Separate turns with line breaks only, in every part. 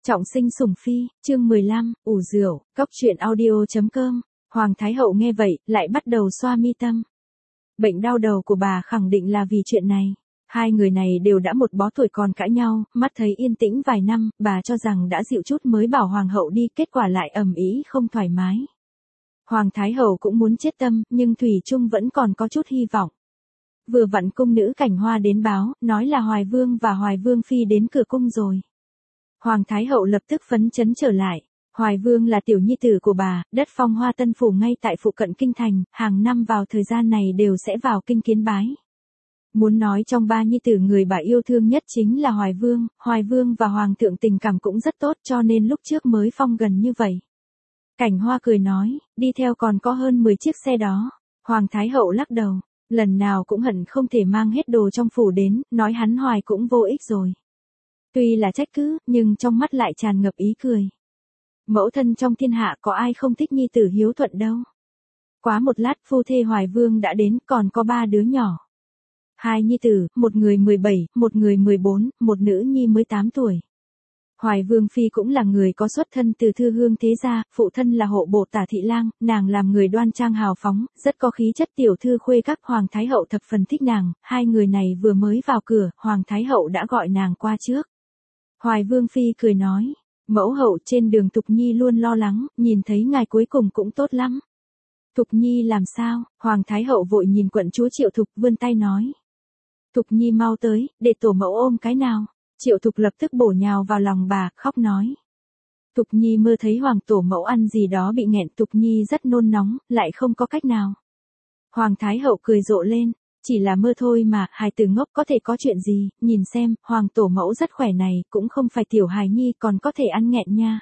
Trọng sinh sủng phi, chương 15, ủ rượu, cốc truyện audio.com. Hoàng Thái Hậu nghe vậy, lại bắt đầu xoa mi tâm. Bệnh đau đầu của bà khẳng định là vì chuyện này. Hai người này đều đã một bó tuổi còn cãi nhau, mắt thấy yên tĩnh vài năm, bà cho rằng đã dịu chút mới bảo Hoàng hậu đi, kết quả lại ầm ĩ không thoải mái. Hoàng Thái Hậu cũng muốn chết tâm, nhưng thủy chung vẫn còn có chút hy vọng. Vừa vặn cung nữ Cảnh Hoa đến báo, nói là Hoài Vương và Hoài Vương Phi đến cửa cung rồi. Hoàng Thái Hậu lập tức phấn chấn trở lại. Hoài Vương là tiểu nhi tử của bà, đất phong Hoa Tân Phủ ngay tại phụ cận kinh thành, hàng năm vào thời gian này đều sẽ vào kinh kiến bái. Muốn nói trong ba nhi tử người bà yêu thương nhất chính là Hoài Vương và Hoàng thượng tình cảm cũng rất tốt cho nên lúc trước mới phong gần như vậy. Cảnh Hoa cười nói, đi theo còn có hơn 10 chiếc xe đó. Hoàng Thái Hậu lắc đầu, lần nào cũng hận không thể mang hết đồ trong phủ đến, nói hắn Hoài cũng vô ích rồi. Tuy là trách cứ, nhưng trong mắt lại tràn ngập ý cười. Mẫu thân trong thiên hạ có ai không thích nhi tử hiếu thuận đâu. Quá một lát phu thê Hoài Vương đã đến, còn có 3 đứa nhỏ. 2 nhi tử, một người 17, một người 14, một nữ nhi mới 8 tuổi. Hoài Vương Phi cũng là người có xuất thân từ thư hương thế gia, phụ thân là hộ bộ Tả Thị Lang, nàng làm người đoan trang hào phóng, rất có khí chất tiểu thư khuê các. Hoàng Thái Hậu thập phần thích nàng, hai người này vừa mới vào cửa, Hoàng Thái Hậu đã gọi nàng qua trước. Hoài Vương Phi cười nói, mẫu hậu trên đường Thục Nhi luôn lo lắng, nhìn thấy ngài cuối cùng cũng tốt lắm. Thục Nhi làm sao? Hoàng Thái Hậu vội nhìn quận chúa Triệu Thục vươn tay nói. Thục Nhi mau tới, để tổ mẫu ôm cái nào. Triệu Thục lập tức bổ nhào vào lòng bà, khóc nói. Thục Nhi mơ thấy Hoàng tổ mẫu ăn gì đó bị nghẹn, Thục Nhi rất nôn nóng, lại không có cách nào. Hoàng Thái Hậu cười rộ lên. Chỉ là mơ thôi mà, hài tử ngốc có thể có chuyện gì, nhìn xem, Hoàng tổ mẫu rất khỏe này, cũng không phải tiểu hài nhi còn có thể ăn nghẹn nha.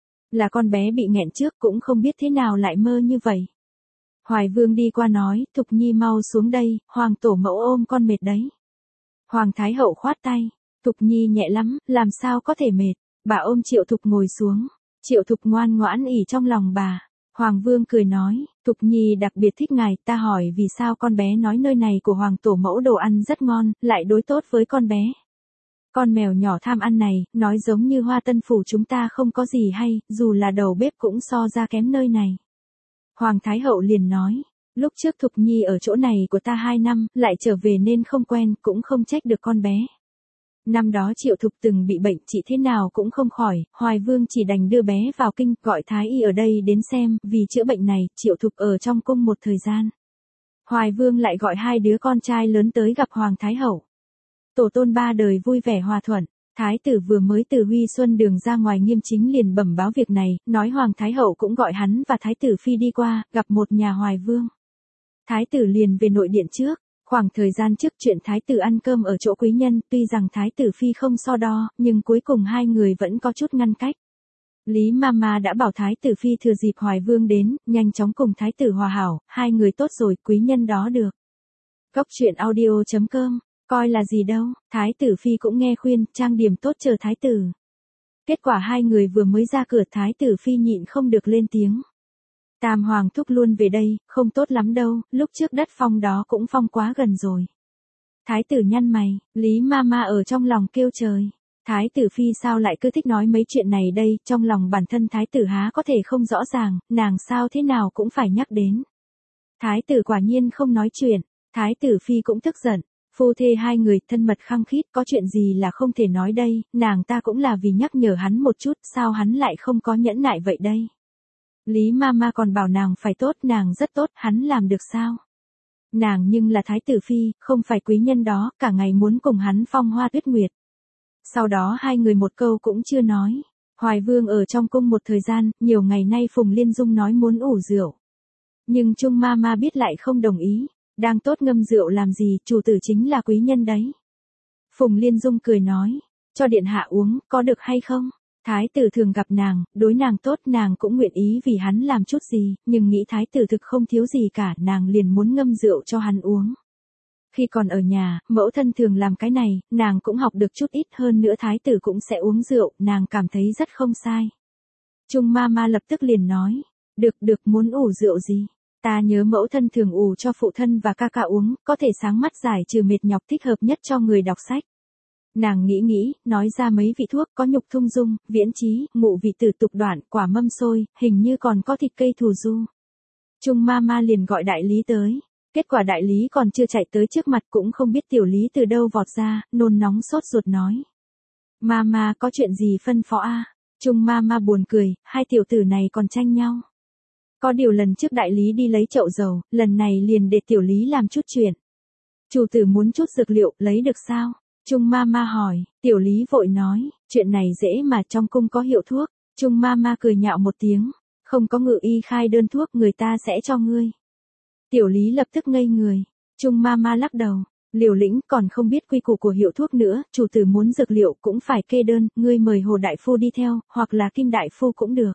Là con bé bị nghẹn trước cũng không biết thế nào lại mơ như vậy. Hoài Vương đi qua nói, Thục Nhi mau xuống đây, Hoàng tổ mẫu ôm con mệt đấy. Hoàng Thái Hậu khoát tay, Thục Nhi nhẹ lắm, làm sao có thể mệt, bà ôm Triệu Thục ngồi xuống, Triệu Thục ngoan ngoãn ỉ trong lòng bà. Hoàng Vương cười nói, Thục Nhi đặc biệt thích ngài, ta hỏi vì sao con bé nói nơi này của Hoàng tổ mẫu đồ ăn rất ngon, lại đối tốt với con bé. Con mèo nhỏ tham ăn này, nói giống như Hoa Tân Phủ chúng ta không có gì hay, dù là đầu bếp cũng so ra kém nơi này. Hoàng Thái Hậu liền nói, lúc trước Thục Nhi ở chỗ này của ta 2 năm, lại trở về nên không quen, cũng không trách được con bé. Năm đó Triệu Thục từng bị bệnh, trị thế nào cũng không khỏi, Hoài Vương chỉ đành đưa bé vào kinh, gọi Thái y ở đây đến xem, vì chữa bệnh này, Triệu Thục ở trong cung một thời gian. Hoài Vương lại gọi 2 đứa con trai lớn tới gặp Hoàng Thái Hậu. Tổ tôn 3 đời vui vẻ hòa thuận, Thái tử vừa mới từ Huy Xuân Đường ra ngoài Nghiêm Chính liền bẩm báo việc này, nói Hoàng Thái Hậu cũng gọi hắn và Thái tử Phi đi qua, gặp một nhà Hoài Vương. Thái tử liền về nội điện trước. Khoảng thời gian trước chuyện Thái tử ăn cơm ở chỗ quý nhân, tuy rằng Thái tử Phi không so đo, nhưng cuối cùng hai người vẫn có chút ngăn cách. Lý Mama đã bảo Thái tử Phi thừa dịp Hoài Vương đến, nhanh chóng cùng Thái tử hòa hảo, hai người tốt rồi, quý nhân đó được. Cốc truyện audio.com, coi là gì đâu, Thái tử Phi cũng nghe khuyên, trang điểm tốt chờ Thái tử. Kết quả hai người vừa mới ra cửa Thái tử Phi nhịn không được lên tiếng. Tam Hoàng thúc luôn về đây, không tốt lắm đâu, lúc trước đất phong đó cũng phong quá gần rồi. Thái tử nhăn mày, Lý Mama ở trong lòng kêu trời. Thái tử Phi sao lại cứ thích nói mấy chuyện này đây, trong lòng bản thân Thái tử há có thể không rõ ràng, nàng sao thế nào cũng phải nhắc đến. Thái tử quả nhiên không nói chuyện, Thái tử Phi cũng tức giận, phu thê hai người thân mật khăng khít, có chuyện gì là không thể nói đây, nàng ta cũng là vì nhắc nhở hắn một chút, sao hắn lại không có nhẫn nại vậy đây. Lý Mama còn bảo nàng phải tốt, nàng rất tốt, hắn làm được sao? Nàng nhưng là Thái tử Phi, không phải quý nhân đó, cả ngày muốn cùng hắn phong hoa tuyết nguyệt. Sau đó hai người một câu cũng chưa nói. Hoài Vương ở trong cung một thời gian, nhiều ngày nay Phùng Liên Dung nói muốn ủ rượu. Nhưng Trung Mama biết lại không đồng ý, đang tốt ngâm rượu làm gì, chủ tử chính là quý nhân đấy. Phùng Liên Dung cười nói, cho điện hạ uống, có được hay không? Thái tử thường gặp nàng, đối nàng tốt nàng cũng nguyện ý vì hắn làm chút gì, nhưng nghĩ thái tử thực không thiếu gì cả, nàng liền muốn ngâm rượu cho hắn uống. Khi còn ở nhà, mẫu thân thường làm cái này, nàng cũng học được chút ít, hơn nữa thái tử cũng sẽ uống rượu, nàng cảm thấy rất không sai. Trung Mama lập tức liền nói, được muốn ủ rượu gì? Ta nhớ mẫu thân thường ủ cho phụ thân và ca ca uống, có thể sáng mắt giải trừ mệt nhọc thích hợp nhất cho người đọc sách. Nàng nghĩ nghĩ, nói ra mấy vị thuốc có nhục thung dung, viễn trí, ngụ vị tử tục đoạn, quả mâm xôi, hình như còn có thịt cây thù du. Trung Mama liền gọi đại lý tới. Kết quả đại lý còn chưa chạy tới trước mặt cũng không biết tiểu lý từ đâu vọt ra, nôn nóng sốt ruột nói. Mama có chuyện gì phân phó a? Trung Mama buồn cười, hai tiểu tử này còn tranh nhau. Có điều lần trước đại lý đi lấy chậu dầu, lần này liền để tiểu lý làm chút chuyện. Chủ tử muốn chút dược liệu, lấy được sao? Trung Mama hỏi, tiểu lý vội nói, chuyện này dễ mà trong cung có hiệu thuốc. Trung Mama cười nhạo một tiếng, không có ngự y khai đơn thuốc người ta sẽ cho ngươi. Tiểu lý lập tức ngây người, Trung Mama lắc đầu, liều lĩnh còn không biết quy củ của hiệu thuốc nữa, chủ tử muốn dược liệu cũng phải kê đơn, ngươi mời Hồ Đại Phu đi theo, hoặc là Kim Đại Phu cũng được.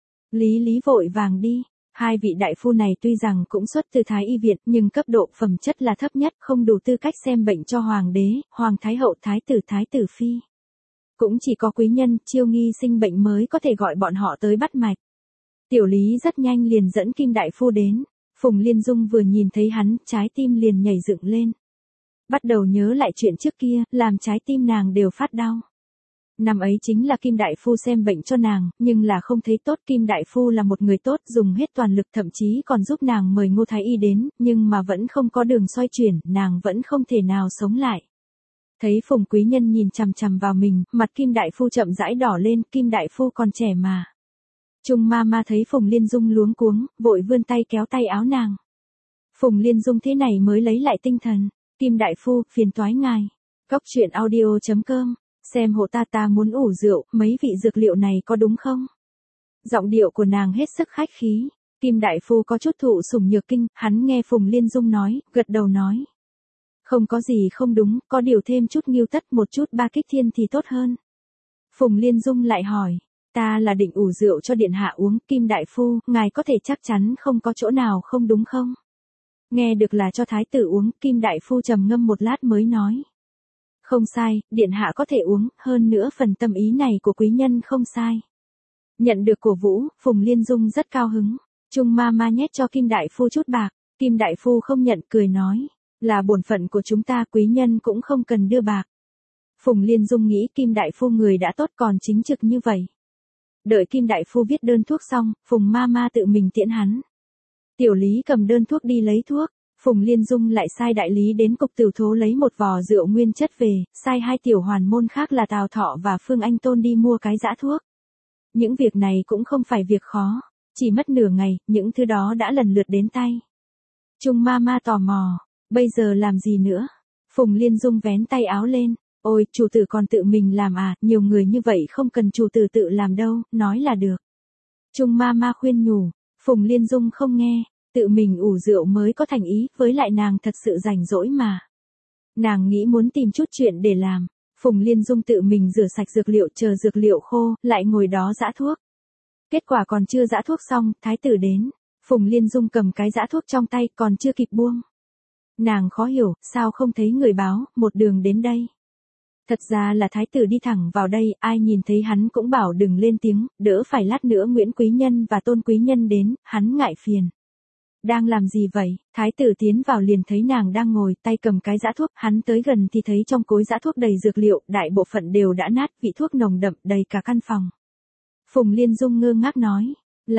Lý vội vàng đi. Hai vị đại phu này tuy rằng cũng xuất từ Thái Y viện nhưng cấp độ phẩm chất là thấp nhất, không đủ tư cách xem bệnh cho hoàng đế, hoàng thái hậu, thái tử phi. Cũng chỉ có quý nhân, chiêu nghi sinh bệnh mới có thể gọi bọn họ tới bắt mạch. Tiểu lý rất nhanh liền dẫn Kim đại phu đến, Phùng Liên Dung vừa nhìn thấy hắn, trái tim liền nhảy dựng lên. Bắt đầu nhớ lại chuyện trước kia, làm trái tim nàng đều phát đau. Năm ấy chính là Kim Đại Phu xem bệnh cho nàng, nhưng là không thấy tốt. Kim Đại Phu là một người tốt, dùng hết toàn lực, thậm chí còn giúp nàng mời Ngô Thái Y đến, nhưng mà vẫn không có đường xoay chuyển, nàng vẫn không thể nào sống lại. Thấy Phùng quý nhân nhìn chằm chằm vào mình, mặt Kim Đại Phu chậm rãi đỏ lên, Kim Đại Phu còn trẻ mà. Trung Mama thấy Phùng Liên Dung luống cuống, vội vươn tay kéo tay áo nàng. Phùng Liên Dung thế này mới lấy lại tinh thần. Kim Đại Phu, phiền toái ngài. Cóc truyện audio.com. Xem hộ ta muốn ủ rượu, mấy vị dược liệu này có đúng không? Giọng điệu của nàng hết sức khách khí. Kim Đại Phu có chút thụ sủng nhược kinh, hắn nghe Phùng Liên Dung nói, gật đầu nói. Không có gì không đúng, có điều thêm chút nghiêu tất, một chút ba kích thiên thì tốt hơn. Phùng Liên Dung lại hỏi, ta là định ủ rượu cho điện hạ uống, Kim Đại Phu, ngài có thể chắc chắn không có chỗ nào không đúng không? Nghe được là cho thái tử uống, Kim Đại Phu trầm ngâm một lát mới nói. Không sai, điện hạ có thể uống, hơn nữa phần tâm ý này của quý nhân không sai. Nhận được cổ vũ, Phùng Liên Dung rất cao hứng. Trung Mama nhét cho Kim Đại Phu chút bạc, Kim Đại Phu không nhận, cười nói, là bổn phận của chúng ta, quý nhân cũng không cần đưa bạc. Phùng Liên Dung nghĩ Kim Đại Phu người đã tốt còn chính trực như vậy. Đợi Kim Đại Phu viết đơn thuốc xong, Phùng Mama tự mình tiễn hắn. Tiểu lý cầm đơn thuốc đi lấy thuốc. Phùng Liên Dung lại sai đại lý đến cục Tửu Thố lấy một vò rượu nguyên chất về, sai hai tiểu hoàn môn khác là Tào Thọ và Phương Anh Tôn đi mua cái giã thuốc. Những việc này cũng không phải việc khó, chỉ mất nửa ngày, những thứ đó đã lần lượt đến tay. Trung Mama tò mò, bây giờ làm gì nữa? Phùng Liên Dung vén tay áo lên, ôi, chủ tử còn tự mình làm à, nhiều người như vậy không cần chủ tử tự làm đâu, nói là được. Trung Mama khuyên nhủ, Phùng Liên Dung không nghe. Tự mình ủ rượu mới có thành ý, với lại nàng thật sự rảnh rỗi mà. Nàng nghĩ muốn tìm chút chuyện để làm. Phùng Liên Dung tự mình rửa sạch dược liệu, chờ dược liệu khô, lại ngồi đó giã thuốc. Kết quả còn chưa giã thuốc xong, thái tử đến. Phùng Liên Dung cầm cái giã thuốc trong tay, còn chưa kịp buông. Nàng khó hiểu, sao không thấy người báo, một đường đến đây. Thật ra là thái tử đi thẳng vào đây, ai nhìn thấy hắn cũng bảo đừng lên tiếng, đỡ phải lát nữa Nguyễn Quý Nhân và Tôn Quý Nhân đến, hắn ngại phiền. Đang làm gì vậy? Thái tử tiến vào liền thấy nàng đang ngồi, tay cầm cái giã thuốc, hắn tới gần thì thấy trong cối giã thuốc đầy dược liệu, đại bộ phận đều đã nát, vị thuốc nồng đậm, đầy cả căn phòng. Phùng Liên Dung ngơ ngác nói,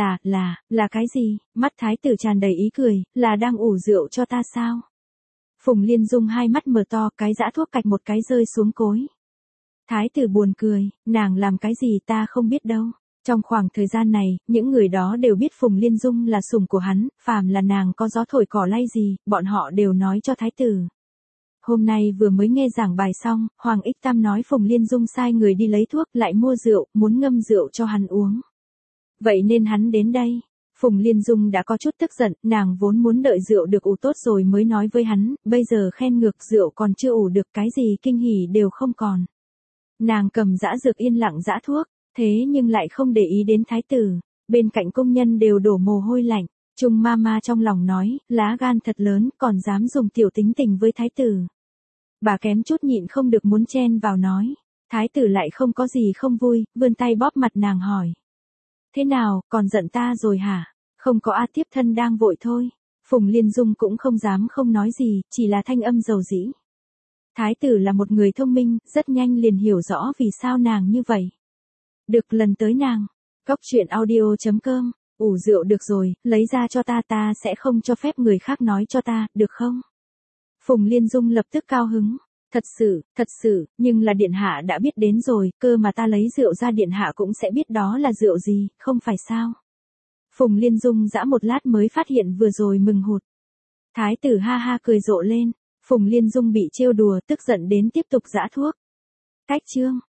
là cái gì? Mắt thái tử tràn đầy ý cười, là đang ủ rượu cho ta sao? Phùng Liên Dung hai mắt mở to, cái giã thuốc cạch một cái rơi xuống cối. Thái tử buồn cười, nàng làm cái gì ta không biết đâu. Trong khoảng thời gian này, những người đó đều biết Phùng Liên Dung là sủng của hắn, phàm là nàng có gió thổi cỏ lay gì, bọn họ đều nói cho thái tử. Hôm nay vừa mới nghe giảng bài xong, Hoàng Ích Tam nói Phùng Liên Dung sai người đi lấy thuốc, lại mua rượu, muốn ngâm rượu cho hắn uống. Vậy nên hắn đến đây. Phùng Liên Dung đã có chút tức giận, nàng vốn muốn đợi rượu được ủ tốt rồi mới nói với hắn, bây giờ khen ngược rượu còn chưa ủ được, cái gì kinh hỉ đều không còn. Nàng cầm giã dược yên lặng giã thuốc. Thế nhưng lại không để ý đến thái tử, bên cạnh công nhân đều đổ mồ hôi lạnh. Trung Mama trong lòng nói, lá gan thật lớn, còn dám dùng tiểu tính tình với thái tử. Bà kém chút nhịn không được muốn chen vào nói. Thái tử lại không có gì không vui, vươn tay bóp mặt nàng hỏi. Thế nào, còn giận ta rồi hả? Không có a, tiếp thân đang vội thôi. Phùng Liên Dung cũng không dám không nói gì, chỉ là thanh âm dầu dĩ. Thái tử là một người thông minh, rất nhanh liền hiểu rõ vì sao nàng như vậy. Được, lần tới nàng. Cóc truyện audio.com. Ủ rượu được rồi, lấy ra cho ta sẽ không cho phép người khác nói cho ta, được không? Phùng Liên Dung lập tức cao hứng. Thật sự, nhưng là điện hạ đã biết đến rồi, cơ mà ta lấy rượu ra điện hạ cũng sẽ biết đó là rượu gì, không phải sao? Phùng Liên Dung dã một lát mới phát hiện vừa rồi mừng hụt. Thái tử ha ha cười rộ lên, Phùng Liên Dung bị trêu đùa tức giận đến tiếp tục giã thuốc. Cách chương.